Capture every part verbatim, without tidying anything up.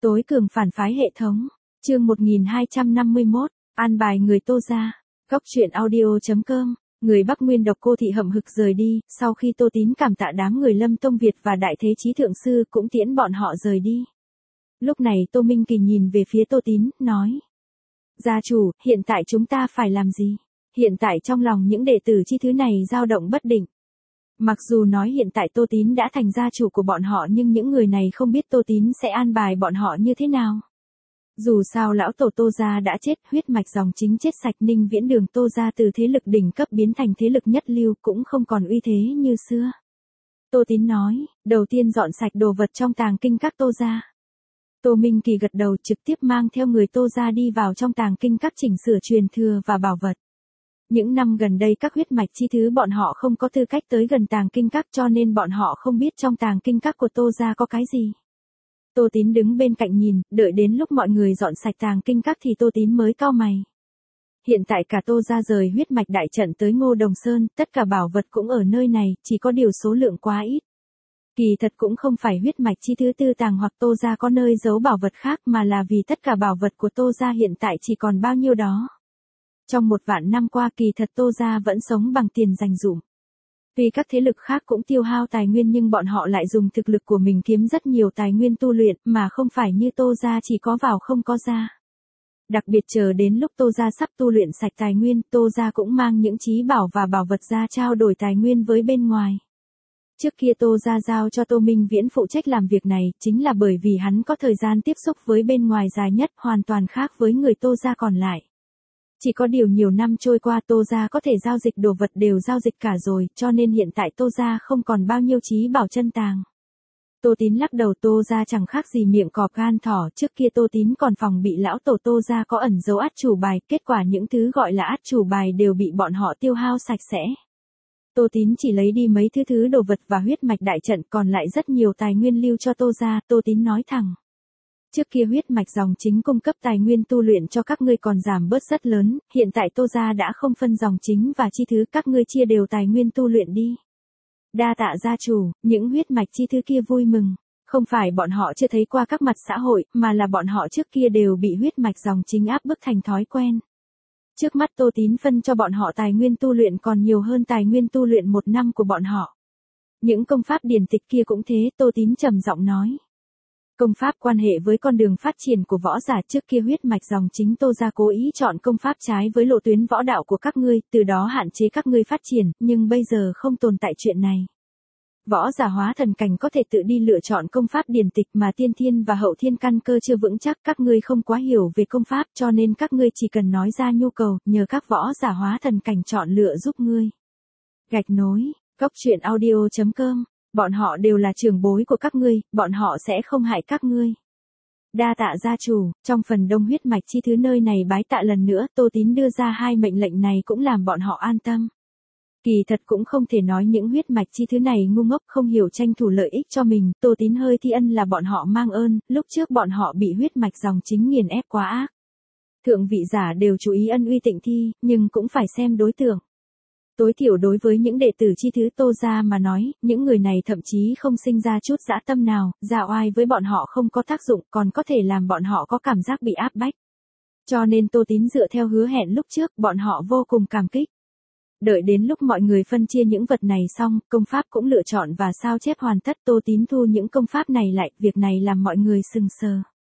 Tối cường phản phái hệ thống. Chương một nghìn hai trăm năm mươi mốt. An bài người Tô gia. Góc truyện audio chấm com. Người Bắc Nguyên độc cô thị hậm hực rời đi, sau khi Tô Tín cảm tạ đám người Lâm Tông Việt và Đại Thế Chí Thượng Sư cũng tiễn bọn họ rời đi. Lúc này Tô Minh Kỳ nhìn về phía Tô Tín, nói. Gia chủ, hiện tại chúng ta phải làm gì? Hiện tại trong lòng những đệ tử chi thứ này dao động bất định. Mặc dù nói hiện tại Tô Tín đã thành gia chủ của bọn họ nhưng những người này không biết Tô Tín sẽ an bài bọn họ như thế nào. Dù sao lão tổ Tô gia đã chết, huyết mạch dòng chính chết sạch, Ninh Viễn Đường Tô gia từ thế lực đỉnh cấp biến thành thế lực nhất lưu cũng không còn uy thế như xưa. Tô Tín nói, đầu tiên dọn sạch đồ vật trong tàng kinh các Tô gia. Tô Minh Kỳ gật đầu, trực tiếp mang theo người Tô gia đi vào trong tàng kinh các chỉnh sửa truyền thừa và bảo vật. Những năm gần đây các huyết mạch chi thứ bọn họ không có tư cách tới gần tàng kinh các cho nên bọn họ không biết trong tàng kinh các của Tô gia có cái gì. Tô Tín đứng bên cạnh nhìn, đợi đến lúc mọi người dọn sạch tàng kinh các thì Tô Tín mới cau mày. Hiện tại cả Tô gia rời huyết mạch đại trận tới Ngô Đồng Sơn, tất cả bảo vật cũng ở nơi này, chỉ có điều số lượng quá ít. Kỳ thật cũng không phải huyết mạch chi thứ tư tàng hoặc Tô gia có nơi giấu bảo vật khác mà là vì tất cả bảo vật của Tô gia hiện tại chỉ còn bao nhiêu đó. Trong một vạn năm qua kỳ thật Tô gia vẫn sống bằng tiền dành dụm. Vì các thế lực khác cũng tiêu hao tài nguyên nhưng bọn họ lại dùng thực lực của mình kiếm rất nhiều tài nguyên tu luyện mà không phải như Tô gia chỉ có vào không có ra. Đặc biệt chờ đến lúc Tô gia sắp tu luyện sạch tài nguyên, Tô gia cũng mang những trí bảo và bảo vật ra trao đổi tài nguyên với bên ngoài. Trước kia Tô gia giao cho Tô Minh Viễn phụ trách làm việc này, chính là bởi vì hắn có thời gian tiếp xúc với bên ngoài dài nhất, hoàn toàn khác với người Tô gia còn lại. Chỉ có điều nhiều năm trôi qua Tô gia có thể giao dịch đồ vật đều giao dịch cả rồi, cho nên hiện tại Tô gia không còn bao nhiêu trí bảo chân tàng. Tô Tín lắc đầu, Tô gia chẳng khác gì miệng cọp gan thỏ, trước kia Tô Tín còn phòng bị lão tổ Tô gia có ẩn dấu át chủ bài, kết quả những thứ gọi là át chủ bài đều bị bọn họ tiêu hao sạch sẽ. Tô Tín chỉ lấy đi mấy thứ thứ đồ vật và huyết mạch đại trận, còn lại rất nhiều tài nguyên lưu cho Tô gia. Tô Tín nói thẳng. Trước kia huyết mạch dòng chính cung cấp tài nguyên tu luyện cho các ngươi còn giảm bớt rất lớn, hiện tại Tô gia đã không phân dòng chính và chi thứ, các ngươi chia đều tài nguyên tu luyện đi. Đa tạ gia chủ, những huyết mạch chi thứ kia vui mừng. Không phải bọn họ chưa thấy qua các mặt xã hội, mà là bọn họ trước kia đều bị huyết mạch dòng chính áp bức thành thói quen. Trước mắt Tô Tín phân cho bọn họ tài nguyên tu luyện còn nhiều hơn tài nguyên tu luyện một năm của bọn họ. Những công pháp điển tịch kia cũng thế, Tô Tín trầm giọng nói. Công pháp quan hệ với con đường phát triển của võ giả, trước kia huyết mạch dòng chính Tô gia cố ý chọn công pháp trái với lộ tuyến võ đạo của các ngươi, từ đó hạn chế các ngươi phát triển, nhưng bây giờ không tồn tại chuyện này. Võ giả hóa thần cảnh có thể tự đi lựa chọn công pháp điển tịch mà tiên thiên và hậu thiên căn cơ chưa vững chắc, các ngươi không quá hiểu về công pháp cho nên các ngươi chỉ cần nói ra nhu cầu, nhờ các võ giả hóa thần cảnh chọn lựa giúp ngươi. Gạch nối, góc truyện audio chấm com. Bọn họ đều là trưởng bối của các ngươi, bọn họ sẽ không hại các ngươi. Đa tạ gia chủ, trong phần đông huyết mạch chi thứ nơi này bái tạ lần nữa, Tô Tín đưa ra hai mệnh lệnh này cũng làm bọn họ an tâm. Kỳ thật cũng không thể nói những huyết mạch chi thứ này ngu ngốc không hiểu tranh thủ lợi ích cho mình, Tô Tín hơi thi ân là bọn họ mang ơn, lúc trước bọn họ bị huyết mạch dòng chính nghiền ép quá ác. Thượng vị giả đều chú ý ân uy tịnh thi, nhưng cũng phải xem đối tượng. Tối thiểu đối với những đệ tử chi thứ Tô gia mà nói, những người này thậm chí không sinh ra chút dã tâm nào, ra oai với bọn họ không có tác dụng, còn có thể làm bọn họ có cảm giác bị áp bách. Cho nên Tô Tín dựa theo hứa hẹn lúc trước, bọn họ vô cùng cảm kích. Đợi đến lúc mọi người phân chia những vật này xong, công pháp cũng lựa chọn và sao chép hoàn tất, Tô Tín thu những công pháp này lại, việc này làm mọi người sừng sờ.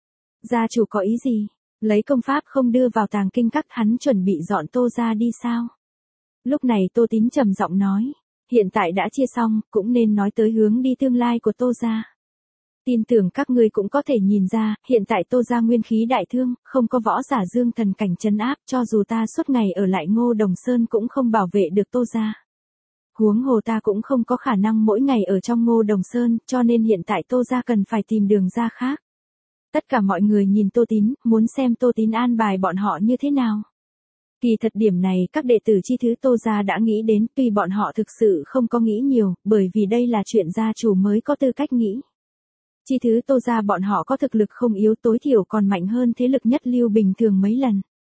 Gia chủ có ý gì? Lấy công pháp không đưa vào tàng kinh các, hắn chuẩn bị dọn Tô gia đi sao? Lúc này Tô Tín trầm giọng nói, hiện tại đã chia xong, cũng nên nói tới hướng đi tương lai của Tô gia. Tin tưởng các ngươi cũng có thể nhìn ra, hiện tại Tô gia nguyên khí đại thương, không có võ giả dương thần cảnh trấn áp, cho dù ta suốt ngày ở lại Ngô Đồng Sơn cũng không bảo vệ được Tô gia. Huống hồ ta cũng không có khả năng mỗi ngày ở trong Ngô Đồng Sơn, cho nên hiện tại Tô gia cần phải tìm đường ra khác. Tất cả mọi người nhìn Tô Tín, muốn xem Tô Tín an bài bọn họ như thế nào. Kỳ thật điểm này các đệ tử chi thứ Tô gia đã nghĩ đến, tuy bọn họ thực sự không có nghĩ nhiều, bởi vì đây là chuyện gia chủ mới có tư cách nghĩ. Chi thứ Tô gia bọn họ có thực lực không yếu, tối thiểu còn mạnh hơn thế lực nhất lưu bình thường mấy lần.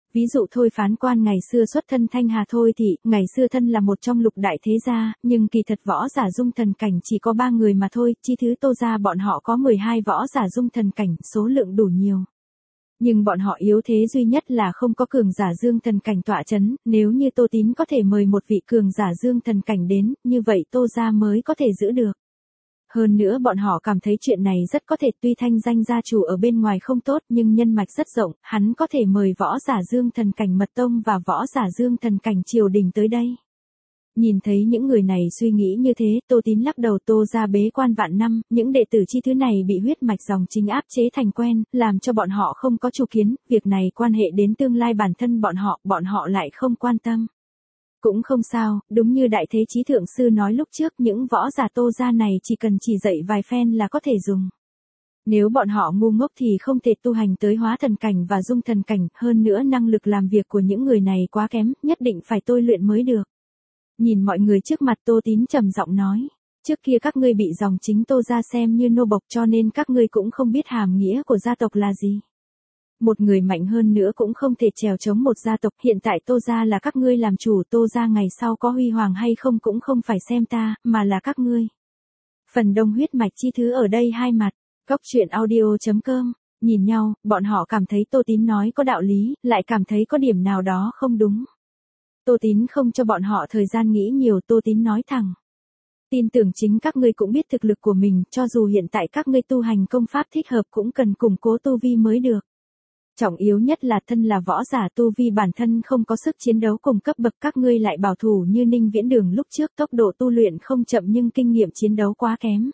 Ví dụ thôi phán quan ngày xưa xuất thân Thanh Hà Thôi Thị, ngày xưa thân là một trong lục đại thế gia, nhưng kỳ thật võ giả dung thần cảnh chỉ có ba người mà thôi, chi thứ Tô gia bọn họ có mười hai võ giả dung thần cảnh, số lượng đủ nhiều. Nhưng bọn họ yếu thế duy nhất là không có cường giả dương thần cảnh tọa chấn, nếu như Tô Tín có thể mời một vị cường giả dương thần cảnh đến, như vậy Tô gia mới có thể giữ được. Hơn nữa bọn họ cảm thấy chuyện này rất có thể, tuy thanh danh gia chủ ở bên ngoài không tốt nhưng nhân mạch rất rộng, hắn có thể mời võ giả dương thần cảnh mật tông và võ giả dương thần cảnh triều đình tới đây. Nhìn thấy những người này suy nghĩ như thế, Tô Tín lắc đầu. Tô gia bế quan vạn năm, những đệ tử chi thứ này bị huyết mạch dòng chính áp chế thành quen, làm cho bọn họ không có chủ kiến, việc này quan hệ đến tương lai bản thân bọn họ, bọn họ lại không quan tâm. Cũng không sao, đúng như Đại Thế Chí Thượng Sư nói lúc trước, những võ giả Tô gia này chỉ cần chỉ dạy vài phen là có thể dùng. Nếu bọn họ ngu ngốc thì không thể tu hành tới hóa thần cảnh và dung thần cảnh, hơn nữa năng lực làm việc của những người này quá kém, nhất định phải tôi luyện mới được. Nhìn mọi người trước mặt, Tô Tín trầm giọng nói, trước kia các ngươi bị dòng chính Tô gia xem như nô bộc cho nên các ngươi cũng không biết hàm nghĩa của gia tộc là gì. Một người mạnh hơn nữa cũng không thể trèo chống một gia tộc, hiện tại Tô gia là các ngươi làm chủ, Tô gia ngày sau có huy hoàng hay không cũng không phải xem ta, mà là các ngươi. Phần đông huyết mạch chi thứ ở đây hai mặt, góc truyện audio chấm com, nhìn nhau, bọn họ cảm thấy Tô Tín nói có đạo lý, lại cảm thấy có điểm nào đó không đúng. Tô Tín không cho bọn họ thời gian nghĩ nhiều, Tô Tín nói thẳng. Tin tưởng chính các ngươi cũng biết thực lực của mình, cho dù hiện tại các ngươi tu hành công pháp thích hợp cũng cần củng cố tu vi mới được. Trọng yếu nhất là thân là võ giả tu vi bản thân không có sức chiến đấu cùng cấp bậc, các ngươi lại bảo thủ như Ninh Viễn Đường lúc trước, tốc độ tu luyện không chậm nhưng kinh nghiệm chiến đấu quá kém.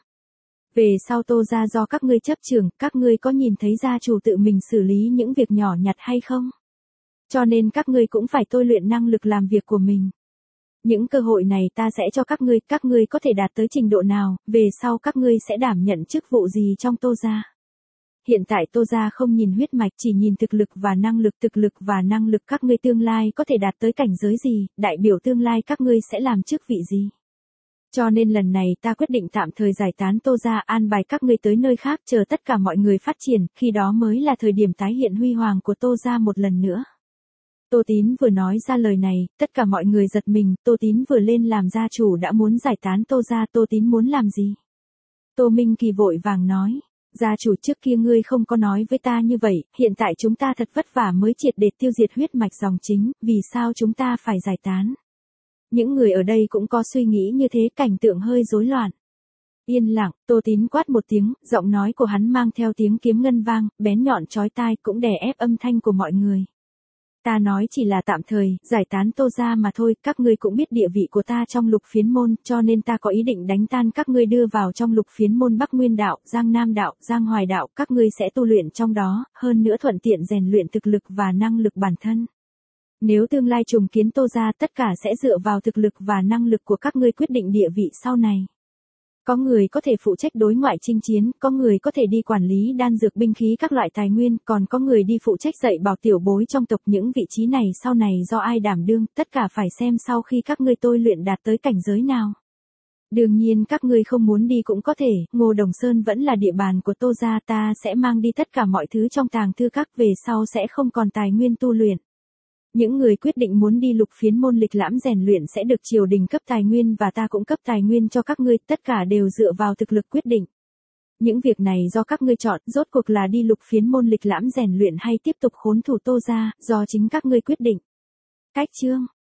Về sau Tô gia do các ngươi chấp trưởng, các ngươi có nhìn thấy gia chủ tự mình xử lý những việc nhỏ nhặt hay không? Cho nên các ngươi cũng phải tôi luyện năng lực làm việc của mình. Những cơ hội này ta sẽ cho các ngươi, các ngươi có thể đạt tới trình độ nào, về sau các ngươi sẽ đảm nhận chức vụ gì trong Tô gia. Hiện tại Tô gia không nhìn huyết mạch, chỉ nhìn thực lực và năng lực, thực lực và năng lực các ngươi tương lai có thể đạt tới cảnh giới gì, đại biểu tương lai các ngươi sẽ làm chức vị gì. Cho nên lần này ta quyết định tạm thời giải tán Tô gia, an bài các ngươi tới nơi khác, chờ tất cả mọi người phát triển, khi đó mới là thời điểm tái hiện huy hoàng của Tô gia một lần nữa. Tô Tín vừa nói ra lời này, tất cả mọi người giật mình, Tô Tín vừa lên làm gia chủ đã muốn giải tán Tô gia, Tô Tín muốn làm gì? Tô Minh Kỳ vội vàng nói, gia chủ trước kia ngươi không có nói với ta như vậy, hiện tại chúng ta thật vất vả mới triệt để tiêu diệt huyết mạch dòng chính, vì sao chúng ta phải giải tán? Những người ở đây cũng có suy nghĩ như thế, cảnh tượng hơi rối loạn. Yên lặng, Tô Tín quát một tiếng, giọng nói của hắn mang theo tiếng kiếm ngân vang, bén nhọn chói tai, cũng đè ép âm thanh của mọi người. Ta nói chỉ là tạm thời, giải tán Tô gia mà thôi, các ngươi cũng biết địa vị của ta trong lục phiến môn, cho nên ta có ý định đánh tan các ngươi đưa vào trong lục phiến môn Bắc Nguyên đạo, Giang Nam đạo, Giang Hoài đạo, các ngươi sẽ tu luyện trong đó, hơn nữa thuận tiện rèn luyện thực lực và năng lực bản thân. Nếu tương lai trùng kiến Tô gia, tất cả sẽ dựa vào thực lực và năng lực của các ngươi quyết định địa vị sau này. Có người có thể phụ trách đối ngoại chinh chiến, có người có thể đi quản lý đan dược binh khí các loại tài nguyên, còn có người đi phụ trách dạy bảo tiểu bối trong tộc. Những vị trí này sau này do ai đảm đương, tất cả phải xem sau khi các ngươi tôi luyện đạt tới cảnh giới nào. Đương nhiên các ngươi không muốn đi cũng có thể, Ngô Đồng Sơn vẫn là địa bàn của Tô gia, ta sẽ mang đi tất cả mọi thứ trong tàng thư các, về sau sẽ không còn tài nguyên tu luyện. Những người quyết định muốn đi lục phiến môn lịch lãm rèn luyện sẽ được triều đình cấp tài nguyên và ta cũng cấp tài nguyên cho các ngươi, tất cả đều dựa vào thực lực quyết định. Những việc này do các ngươi chọn, rốt cuộc là đi lục phiến môn lịch lãm rèn luyện hay tiếp tục khốn thủ Tô gia, do chính các ngươi quyết định. Cách chương